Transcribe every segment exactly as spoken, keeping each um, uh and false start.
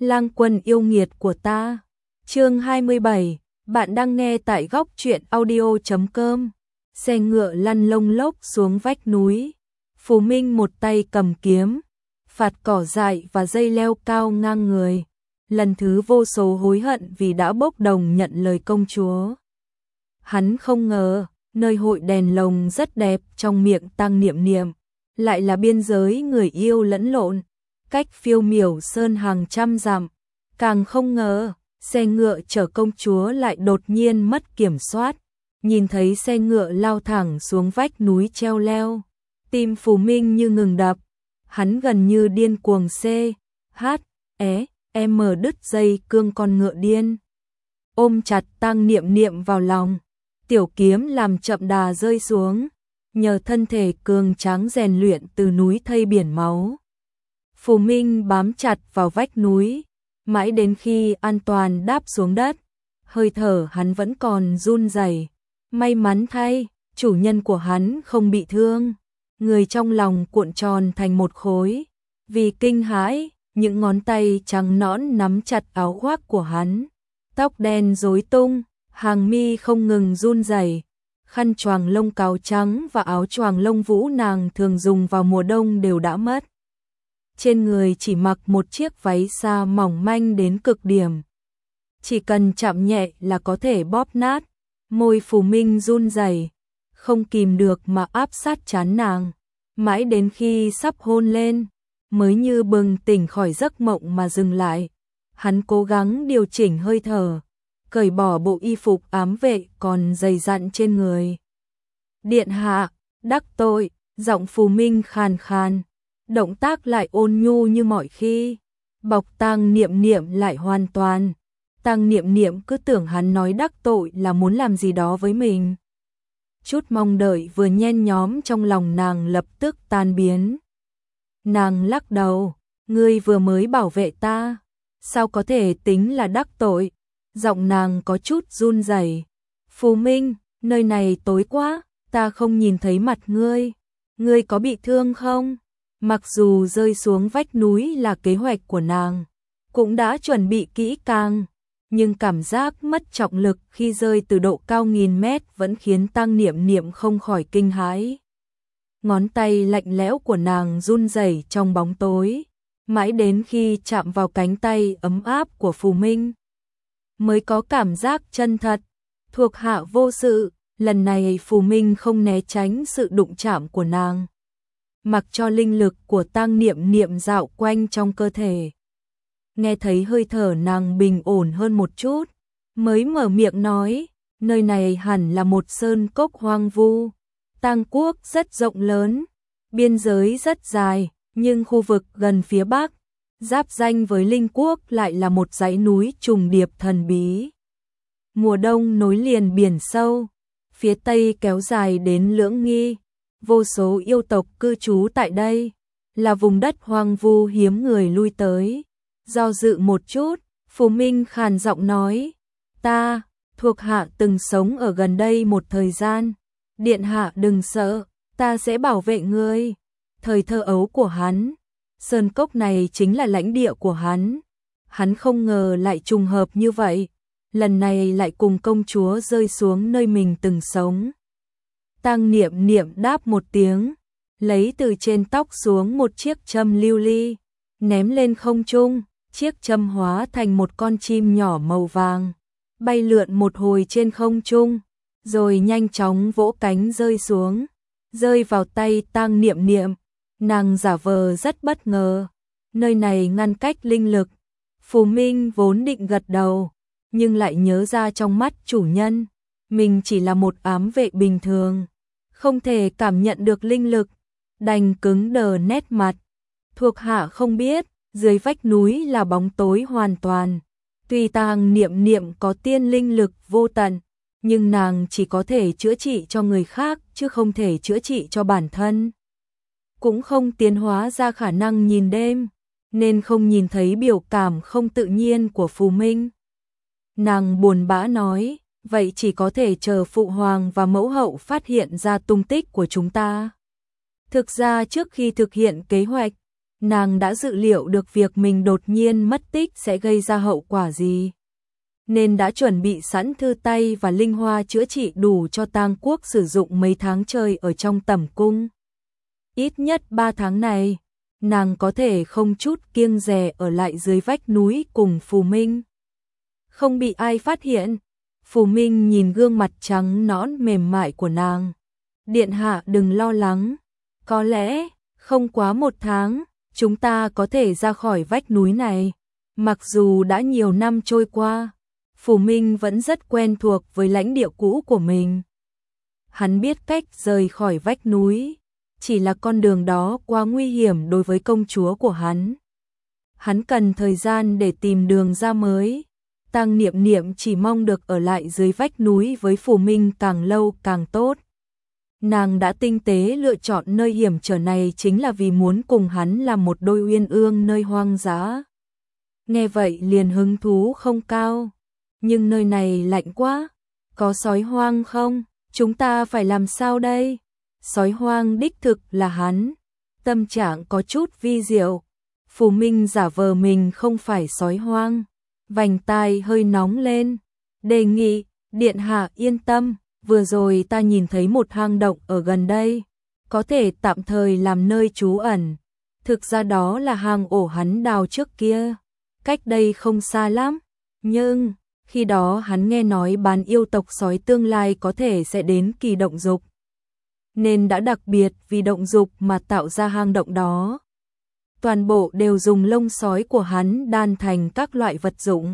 Lang quân yêu nghiệt của ta. Chương hai mươi bảy, bạn đang nghe tại góc truyện audio chấm com. Xe ngựa lăn lông lốc xuống vách núi. Phù Minh một tay cầm kiếm, phạt cỏ dại và dây leo cao ngang người. Lần thứ vô số hối hận vì đã bốc đồng nhận lời công chúa. Hắn không ngờ, nơi hội đèn lồng rất đẹp trong miệng Tăng Niệm Niệm, lại là biên giới người yêu lẫn lộn, cách phiêu miểu sơn hàng trăm dặm. Càng không ngờ, xe ngựa chở công chúa lại đột nhiên mất kiểm soát, nhìn thấy xe ngựa lao thẳng xuống vách núi treo leo. Tim Phù Minh như ngừng đập, hắn gần như điên cuồng C, H, E, M đứt dây cương con ngựa điên. Ôm chặt Tăng Niệm Niệm vào lòng, tiểu kiếm làm chậm đà rơi xuống, nhờ thân thể cường tráng rèn luyện từ núi thây biển máu. Phù Minh bám chặt vào vách núi, mãi đến khi an toàn đáp xuống đất, hơi thở hắn vẫn còn run rẩy. May mắn thay, chủ nhân của hắn không bị thương. Người trong lòng cuộn tròn thành một khối, vì kinh hãi, những ngón tay trắng nõn nắm chặt áo khoác của hắn. Tóc đen rối tung, hàng mi không ngừng run rẩy, khăn choàng lông cào trắng và áo choàng lông vũ nàng thường dùng vào mùa đông đều đã mất. Trên người chỉ mặc một chiếc váy xa mỏng manh đến cực điểm, chỉ cần chạm nhẹ là có thể bóp nát. Môi Phù Minh run rẩy, không kìm được mà áp sát trán nàng, mãi đến khi sắp hôn lên, mới như bừng tỉnh khỏi giấc mộng mà dừng lại. Hắn cố gắng điều chỉnh hơi thở, cởi bỏ bộ y phục ám vệ còn dày dặn trên người. Điện hạ, đắc tội, giọng Phù Minh khàn khàn, động tác lại ôn nhu như mọi khi. Bọc Tăng Niệm Niệm lại hoàn toàn. Tăng Niệm Niệm cứ tưởng hắn nói đắc tội là muốn làm gì đó với mình. Chút mong đợi vừa nhen nhóm trong lòng nàng lập tức tan biến. Nàng lắc đầu, ngươi vừa mới bảo vệ ta, sao có thể tính là đắc tội? Giọng nàng có chút run rẩy. Phù Minh, nơi này tối quá, ta không nhìn thấy mặt ngươi. Ngươi có bị thương không? Mặc dù rơi xuống vách núi là kế hoạch của nàng, cũng đã chuẩn bị kỹ càng, nhưng cảm giác mất trọng lực khi rơi từ độ cao nghìn mét vẫn khiến Tăng Niệm Niệm không khỏi kinh hãi. Ngón tay lạnh lẽo của nàng run rẩy trong bóng tối, mãi đến khi chạm vào cánh tay ấm áp của Phù Minh, mới có cảm giác chân thật. Thuộc hạ vô sự. Lần này Phù Minh không né tránh sự đụng chạm của nàng, mặc cho linh lực của Tăng Niệm Niệm dạo quanh trong cơ thể. Nghe thấy hơi thở nàng bình ổn hơn một chút, mới mở miệng nói, nơi này hẳn là một sơn cốc hoang vu. Tang quốc rất rộng lớn, biên giới rất dài, nhưng khu vực gần phía bắc, giáp ranh với Linh quốc lại là một dãy núi trùng điệp thần bí. Mùa đông nối liền biển sâu, phía tây kéo dài đến Lưỡng Nghi, vô số yêu tộc cư trú tại đây, là vùng đất hoang vu hiếm người lui tới. Do dự một chút, Phù Minh khàn giọng nói, ta, thuộc hạ từng sống ở gần đây một thời gian. Điện hạ đừng sợ, ta sẽ bảo vệ ngươi. Thời thơ ấu của hắn, sơn cốc này chính là lãnh địa của hắn. Hắn không ngờ lại trùng hợp như vậy, lần này lại cùng công chúa rơi xuống nơi mình từng sống. Tăng Niệm Niệm đáp một tiếng, lấy từ trên tóc xuống một chiếc châm lưu ly, ném lên không trung. Chiếc châm hóa thành một con chim nhỏ màu vàng, bay lượn một hồi trên không trung, rồi nhanh chóng vỗ cánh rơi xuống, rơi vào tay Tăng Niệm Niệm. Nàng giả vờ rất bất ngờ, nơi này ngăn cách linh lực. Phù Minh vốn định gật đầu, nhưng lại nhớ ra trong mắt chủ nhân, mình chỉ là một ám vệ bình thường, không thể cảm nhận được linh lực, đành cứng đờ nét mặt. Thuộc hạ không biết, dưới vách núi là bóng tối hoàn toàn. Tuy Tăng Niệm Niệm có tiên linh lực vô tận, nhưng nàng chỉ có thể chữa trị cho người khác chứ không thể chữa trị cho bản thân. Cũng không tiến hóa ra khả năng nhìn đêm, nên không nhìn thấy biểu cảm không tự nhiên của Phù Minh. Nàng buồn bã nói, vậy chỉ có thể chờ phụ hoàng và mẫu hậu phát hiện ra tung tích của chúng ta. Thực ra trước khi thực hiện kế hoạch, Nàng đã dự liệu được việc mình đột nhiên mất tích sẽ gây ra hậu quả gì, nên đã chuẩn bị sẵn thư tay và linh hoa chữa trị đủ cho Tang Quốc sử dụng mấy tháng trời ở trong tẩm cung. Ít nhất ba tháng này, nàng có thể không chút kiêng dè ở lại dưới vách núi cùng Phù Minh. Không bị ai phát hiện. Phù Minh nhìn gương mặt trắng nõn mềm mại của nàng. Điện hạ đừng lo lắng. Có lẽ, không quá một tháng, chúng ta có thể ra khỏi vách núi này. Mặc dù đã nhiều năm trôi qua, Phù Minh vẫn rất quen thuộc với lãnh địa cũ của mình. Hắn biết cách rời khỏi vách núi, chỉ là con đường đó quá nguy hiểm đối với công chúa của hắn. Hắn cần thời gian để tìm đường ra mới. Tang Niệm Niệm chỉ mong được ở lại dưới vách núi với Phù Minh càng lâu càng tốt. Nàng đã tinh tế lựa chọn nơi hiểm trở này chính là vì muốn cùng hắn làm một đôi uyên ương nơi hoang dã. Nghe vậy liền hứng thú không cao. Nhưng nơi này lạnh quá. Có sói hoang không? Chúng ta phải làm sao đây? Sói hoang đích thực là hắn. Tâm trạng có chút vi diệu. Phù Minh giả vờ mình không phải sói hoang. Vành tai hơi nóng lên. Đề nghị, điện hạ yên tâm. Vừa rồi ta nhìn thấy một hang động ở gần đây. Có thể tạm thời làm nơi trú ẩn. Thực ra đó là hang ổ hắn đào trước kia. Cách đây không xa lắm. Nhưng, khi đó hắn nghe nói bán yêu tộc sói tương lai có thể sẽ đến kỳ động dục. Nên đã đặc biệt vì động dục mà tạo ra hang động đó. Toàn bộ đều dùng lông sói của hắn đan thành các loại vật dụng.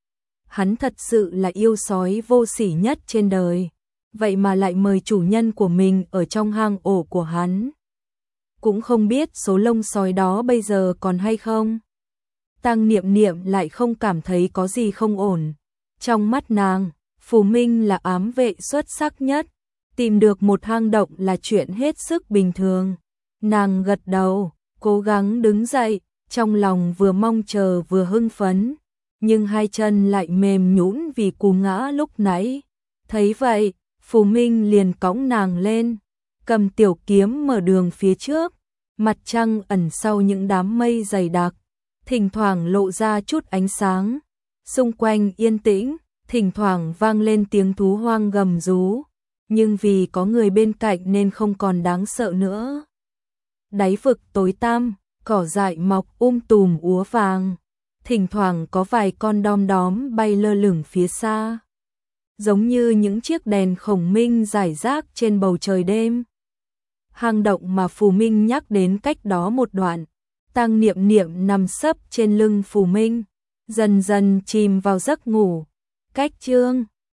Hắn thật sự là yêu sói vô sỉ nhất trên đời. Vậy mà lại mời chủ nhân của mình ở trong hang ổ của hắn. Cũng không biết số lông sói đó bây giờ còn hay không. Tang Niệm Niệm lại không cảm thấy có gì không ổn. Trong mắt nàng, Phù Minh là ám vệ xuất sắc nhất. Tìm được một hang động là chuyện hết sức bình thường. Nàng gật đầu, cố gắng đứng dậy, trong lòng vừa mong chờ vừa hưng phấn. Nhưng hai chân lại mềm nhũn vì cú ngã lúc nãy. Thấy vậy, Phù Minh liền cõng nàng lên, cầm tiểu kiếm mở đường phía trước. Mặt trăng ẩn sau những đám mây dày đặc, thỉnh thoảng lộ ra chút ánh sáng. Xung quanh yên tĩnh, thỉnh thoảng vang lên tiếng thú hoang gầm rú. Nhưng vì có người bên cạnh nên không còn đáng sợ nữa. Đáy vực tối tăm, cỏ dại mọc um tùm úa vàng. Thỉnh thoảng có vài con đom đóm bay lơ lửng phía xa. Giống như những chiếc đèn khổng minh rải rác trên bầu trời đêm. Hang động mà Phù Minh nhắc đến cách đó một đoạn. Tang Niệm Niệm nằm sấp trên lưng Phù Minh, dần dần chìm vào giấc ngủ. Cách chương